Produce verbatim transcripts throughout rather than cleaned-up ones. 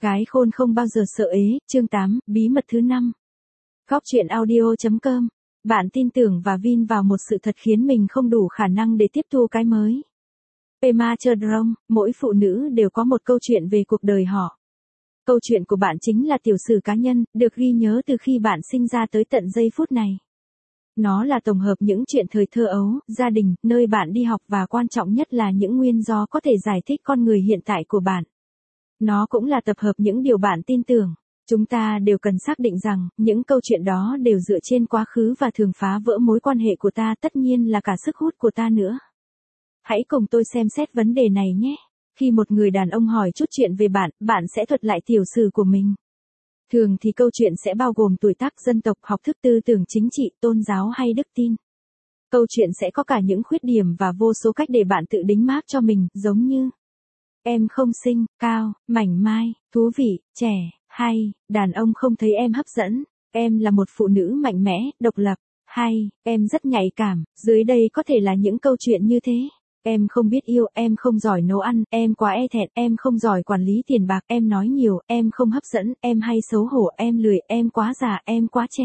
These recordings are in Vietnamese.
Gái khôn không bao giờ sợ ế, chương tám, bí mật thứ năm. Góc truyện audio chấm com. Bạn tin tưởng và vin vào một sự thật khiến mình không đủ khả năng để tiếp thu cái mới. Pema Chodron, mỗi phụ nữ đều có một câu chuyện về cuộc đời họ. Câu chuyện của bạn chính là tiểu sử cá nhân, được ghi nhớ từ khi bạn sinh ra tới tận giây phút này. Nó là tổng hợp những chuyện thời thơ ấu, gia đình, nơi bạn đi học và quan trọng nhất là những nguyên do có thể giải thích con người hiện tại của bạn. Nó cũng là tập hợp những điều bạn tin tưởng. Chúng ta đều cần xác định rằng, những câu chuyện đó đều dựa trên quá khứ và thường phá vỡ mối quan hệ của ta, tất nhiên là cả sức hút của ta nữa. Hãy cùng tôi xem xét vấn đề này nhé. Khi một người đàn ông hỏi chút chuyện về bạn, bạn sẽ thuật lại tiểu sử của mình. Thường thì câu chuyện sẽ bao gồm tuổi tác, dân tộc, học thức, tư tưởng chính trị, tôn giáo hay đức tin. Câu chuyện sẽ có cả những khuyết điểm và vô số cách để bạn tự đính mác cho mình, giống như: em không xinh, cao, mảnh mai, thú vị, trẻ, hay, đàn ông không thấy em hấp dẫn, em là một phụ nữ mạnh mẽ, độc lập, hay, em rất nhạy cảm. Dưới đây có thể là những câu chuyện như thế. Em không biết yêu, em không giỏi nấu ăn, em quá e thẹn, em không giỏi quản lý tiền bạc, em nói nhiều, em không hấp dẫn, em hay xấu hổ, em lười, em quá già, em quá trẻ.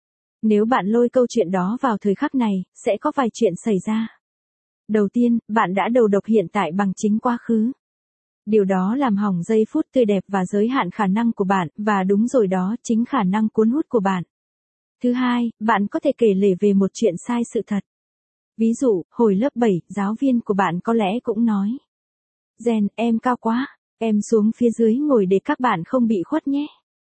Nếu bạn lôi câu chuyện đó vào thời khắc này, sẽ có vài chuyện xảy ra. Đầu tiên, bạn đã đầu độc hiện tại bằng chính quá khứ. Điều đó làm hỏng giây phút tươi đẹp và giới hạn khả năng của bạn, và đúng rồi đó, chính khả năng cuốn hút của bạn. Thứ hai, bạn có thể kể lể về một chuyện sai sự thật. Ví dụ, hồi lớp bảy, giáo viên của bạn có lẽ cũng nói: Jen, em cao quá, em xuống phía dưới ngồi để các bạn không bị khuất nhé.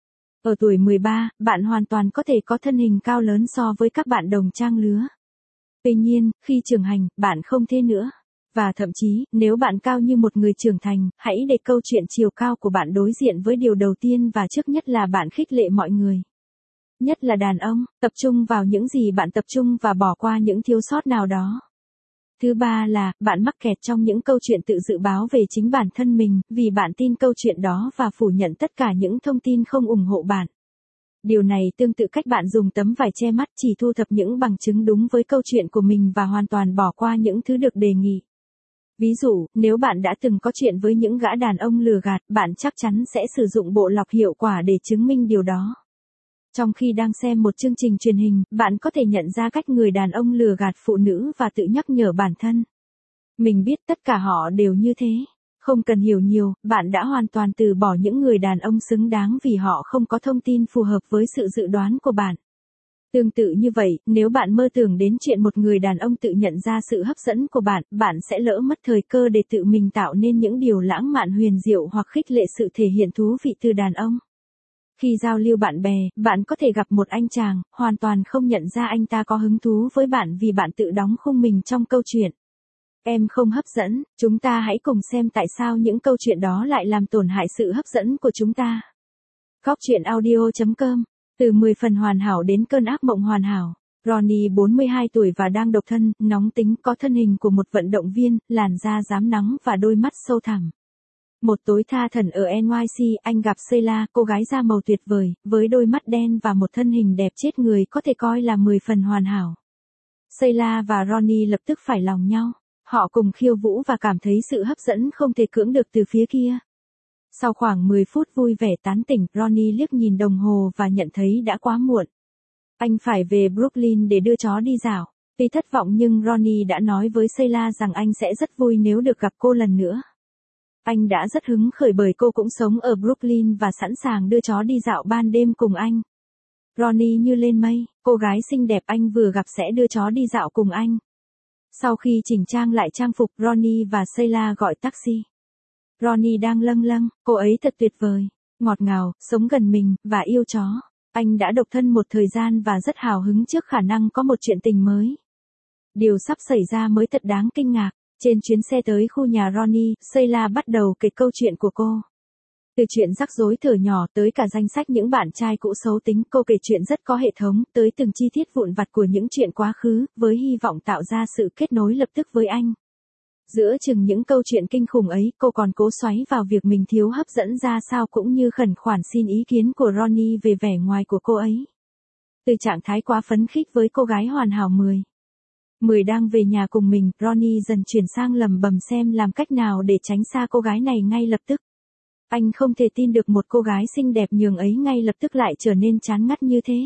Ở tuổi mười ba, bạn hoàn toàn có thể có thân hình cao lớn so với các bạn đồng trang lứa. Tuy nhiên, khi trưởng thành, bạn không thế nữa. Và thậm chí, nếu bạn cao như một người trưởng thành, hãy để câu chuyện chiều cao của bạn đối diện với điều đầu tiên và trước nhất là bạn khích lệ mọi người. Nhất là đàn ông, tập trung vào những gì bạn tập trung và bỏ qua những thiếu sót nào đó. Thứ ba là, bạn mắc kẹt trong những câu chuyện tự dự báo về chính bản thân mình, vì bạn tin câu chuyện đó và phủ nhận tất cả những thông tin không ủng hộ bạn. Điều này tương tự cách bạn dùng tấm vải che mắt, chỉ thu thập những bằng chứng đúng với câu chuyện của mình và hoàn toàn bỏ qua những thứ được đề nghị. Ví dụ, nếu bạn đã từng có chuyện với những gã đàn ông lừa gạt, bạn chắc chắn sẽ sử dụng bộ lọc hiệu quả để chứng minh điều đó. Trong khi đang xem một chương trình truyền hình, bạn có thể nhận ra cách người đàn ông lừa gạt phụ nữ và tự nhắc nhở bản thân: mình biết tất cả họ đều như thế. Không cần hiểu nhiều, bạn đã hoàn toàn từ bỏ những người đàn ông xứng đáng vì họ không có thông tin phù hợp với sự dự đoán của bạn. Tương tự như vậy, nếu bạn mơ tưởng đến chuyện một người đàn ông tự nhận ra sự hấp dẫn của bạn, bạn sẽ lỡ mất thời cơ để tự mình tạo nên những điều lãng mạn huyền diệu hoặc khích lệ sự thể hiện thú vị từ đàn ông. Khi giao lưu bạn bè, bạn có thể gặp một anh chàng, hoàn toàn không nhận ra anh ta có hứng thú với bạn vì bạn tự đóng khung mình trong câu chuyện. Em không hấp dẫn, chúng ta hãy cùng xem tại sao những câu chuyện đó lại làm tổn hại sự hấp dẫn của chúng ta. Góc truyện audio chấm com. Từ mười phần hoàn hảo đến cơn ác mộng hoàn hảo. Ronnie bốn mươi hai tuổi và đang độc thân, nóng tính, có thân hình của một vận động viên, làn da rám nắng và đôi mắt sâu thẳm. Một tối tha thẩn ở en i xê, anh gặp Sheila, cô gái da màu tuyệt vời, với đôi mắt đen và một thân hình đẹp chết người, có thể coi là mười phần hoàn hảo. Sheila và Ronnie lập tức phải lòng nhau. Họ cùng khiêu vũ và cảm thấy sự hấp dẫn không thể cưỡng được từ phía kia. Sau khoảng mười phút vui vẻ tán tỉnh, Ronnie liếc nhìn đồng hồ và nhận thấy đã quá muộn. Anh phải về Brooklyn để đưa chó đi dạo. Tuy thất vọng nhưng Ronnie đã nói với Sheila rằng anh sẽ rất vui nếu được gặp cô lần nữa. Anh đã rất hứng khởi bởi cô cũng sống ở Brooklyn và sẵn sàng đưa chó đi dạo ban đêm cùng anh. Ronnie như lên mây, cô gái xinh đẹp anh vừa gặp sẽ đưa chó đi dạo cùng anh. Sau khi chỉnh trang lại trang phục, Ronnie và Sheila gọi taxi. Ronnie đang lâng lâng, cô ấy thật tuyệt vời, ngọt ngào, sống gần mình, và yêu chó. Anh đã độc thân một thời gian và rất hào hứng trước khả năng có một chuyện tình mới. Điều sắp xảy ra mới thật đáng kinh ngạc. Trên chuyến xe tới khu nhà Ronnie, Sheila bắt đầu kể câu chuyện của cô. Từ chuyện rắc rối thở nhỏ tới cả danh sách những bạn trai cũ xấu tính, cô kể chuyện rất có hệ thống, tới từng chi tiết vụn vặt của những chuyện quá khứ, với hy vọng tạo ra sự kết nối lập tức với anh. Giữa chừng những câu chuyện kinh khủng ấy, cô còn cố xoáy vào việc mình thiếu hấp dẫn ra sao cũng như khẩn khoản xin ý kiến của Ronnie về vẻ ngoài của cô ấy. Từ trạng thái quá phấn khích với cô gái hoàn hảo mười. mười đang về nhà cùng mình, Ronnie dần chuyển sang lầm bầm xem làm cách nào để tránh xa cô gái này ngay lập tức. Anh không thể tin được một cô gái xinh đẹp nhường ấy ngay lập tức lại trở nên chán ngắt như thế.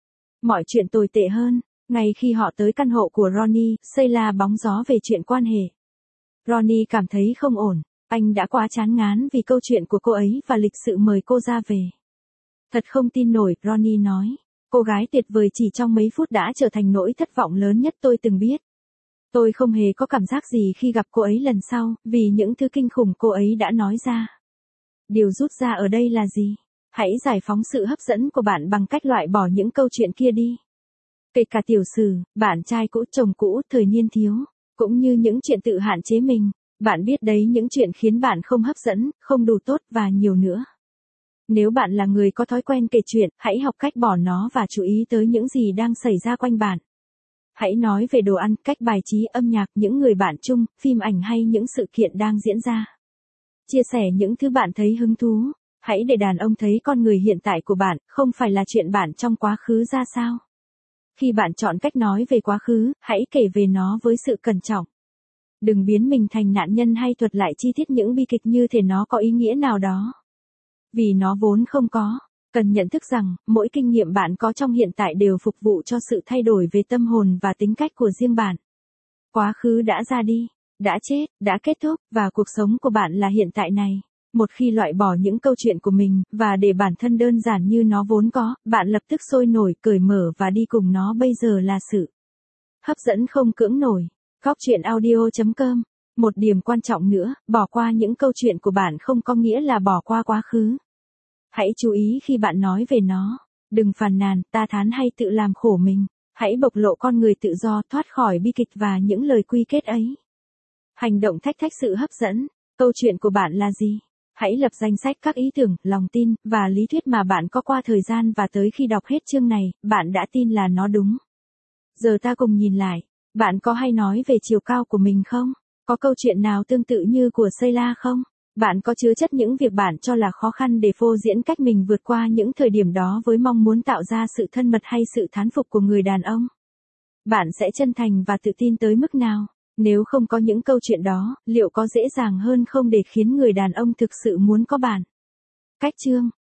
Mọi chuyện tồi tệ hơn, ngay khi họ tới căn hộ của Ronnie, Sheila bóng gió về chuyện quan hệ. Ronnie cảm thấy không ổn, anh đã quá chán ngán vì câu chuyện của cô ấy và lịch sự mời cô ra về. Thật không tin nổi, Ronnie nói. Cô gái tuyệt vời chỉ trong mấy phút đã trở thành nỗi thất vọng lớn nhất tôi từng biết. Tôi không hề có cảm giác gì khi gặp cô ấy lần sau, vì những thứ kinh khủng cô ấy đã nói ra. Điều rút ra ở đây là gì? Hãy giải phóng sự hấp dẫn của bạn bằng cách loại bỏ những câu chuyện kia đi. Kể cả tiểu sử, bạn trai cũ, chồng cũ, thời niên thiếu, cũng như những chuyện tự hạn chế mình. Bạn biết đấy, những chuyện khiến bạn không hấp dẫn, không đủ tốt và nhiều nữa. Nếu bạn là người có thói quen kể chuyện, hãy học cách bỏ nó và chú ý tới những gì đang xảy ra quanh bạn. Hãy nói về đồ ăn, cách bài trí, âm nhạc, những người bạn chung, phim ảnh hay những sự kiện đang diễn ra. Chia sẻ những thứ bạn thấy hứng thú. Hãy để đàn ông thấy con người hiện tại của bạn, không phải là chuyện bạn trong quá khứ ra sao. Khi bạn chọn cách nói về quá khứ, hãy kể về nó với sự cẩn trọng. Đừng biến mình thành nạn nhân hay thuật lại chi tiết những bi kịch như thể nó có ý nghĩa nào đó. Vì nó vốn không có. Cần nhận thức rằng, mỗi kinh nghiệm bạn có trong hiện tại đều phục vụ cho sự thay đổi về tâm hồn và tính cách của riêng bạn. Quá khứ đã ra đi, đã chết, đã kết thúc, và cuộc sống của bạn là hiện tại này. Một khi loại bỏ những câu chuyện của mình, và để bản thân đơn giản như nó vốn có, bạn lập tức sôi nổi, cởi mở và đi cùng nó. Bây giờ là sự hấp dẫn không cưỡng nổi. Góc truyện audio chấm com. Một điểm quan trọng nữa, bỏ qua những câu chuyện của bạn không có nghĩa là bỏ qua quá khứ. Hãy chú ý khi bạn nói về nó. Đừng phàn nàn, ta thán hay tự làm khổ mình. Hãy bộc lộ con người tự do, thoát khỏi bi kịch và những lời quy kết ấy. Hành động thách thách sự hấp dẫn. Câu chuyện của bạn là gì? Hãy lập danh sách các ý tưởng, lòng tin, và lý thuyết mà bạn có qua thời gian, và tới khi đọc hết chương này, bạn đã tin là nó đúng. Giờ ta cùng nhìn lại. Bạn có hay nói về chiều cao của mình không? Có câu chuyện nào tương tự như của Sheila không? Bạn có chứa chất những việc bạn cho là khó khăn để phô diễn cách mình vượt qua những thời điểm đó với mong muốn tạo ra sự thân mật hay sự thán phục của người đàn ông? Bạn sẽ chân thành và tự tin tới mức nào? Nếu không có những câu chuyện đó, liệu có dễ dàng hơn không để khiến người đàn ông thực sự muốn có bạn? Cách chương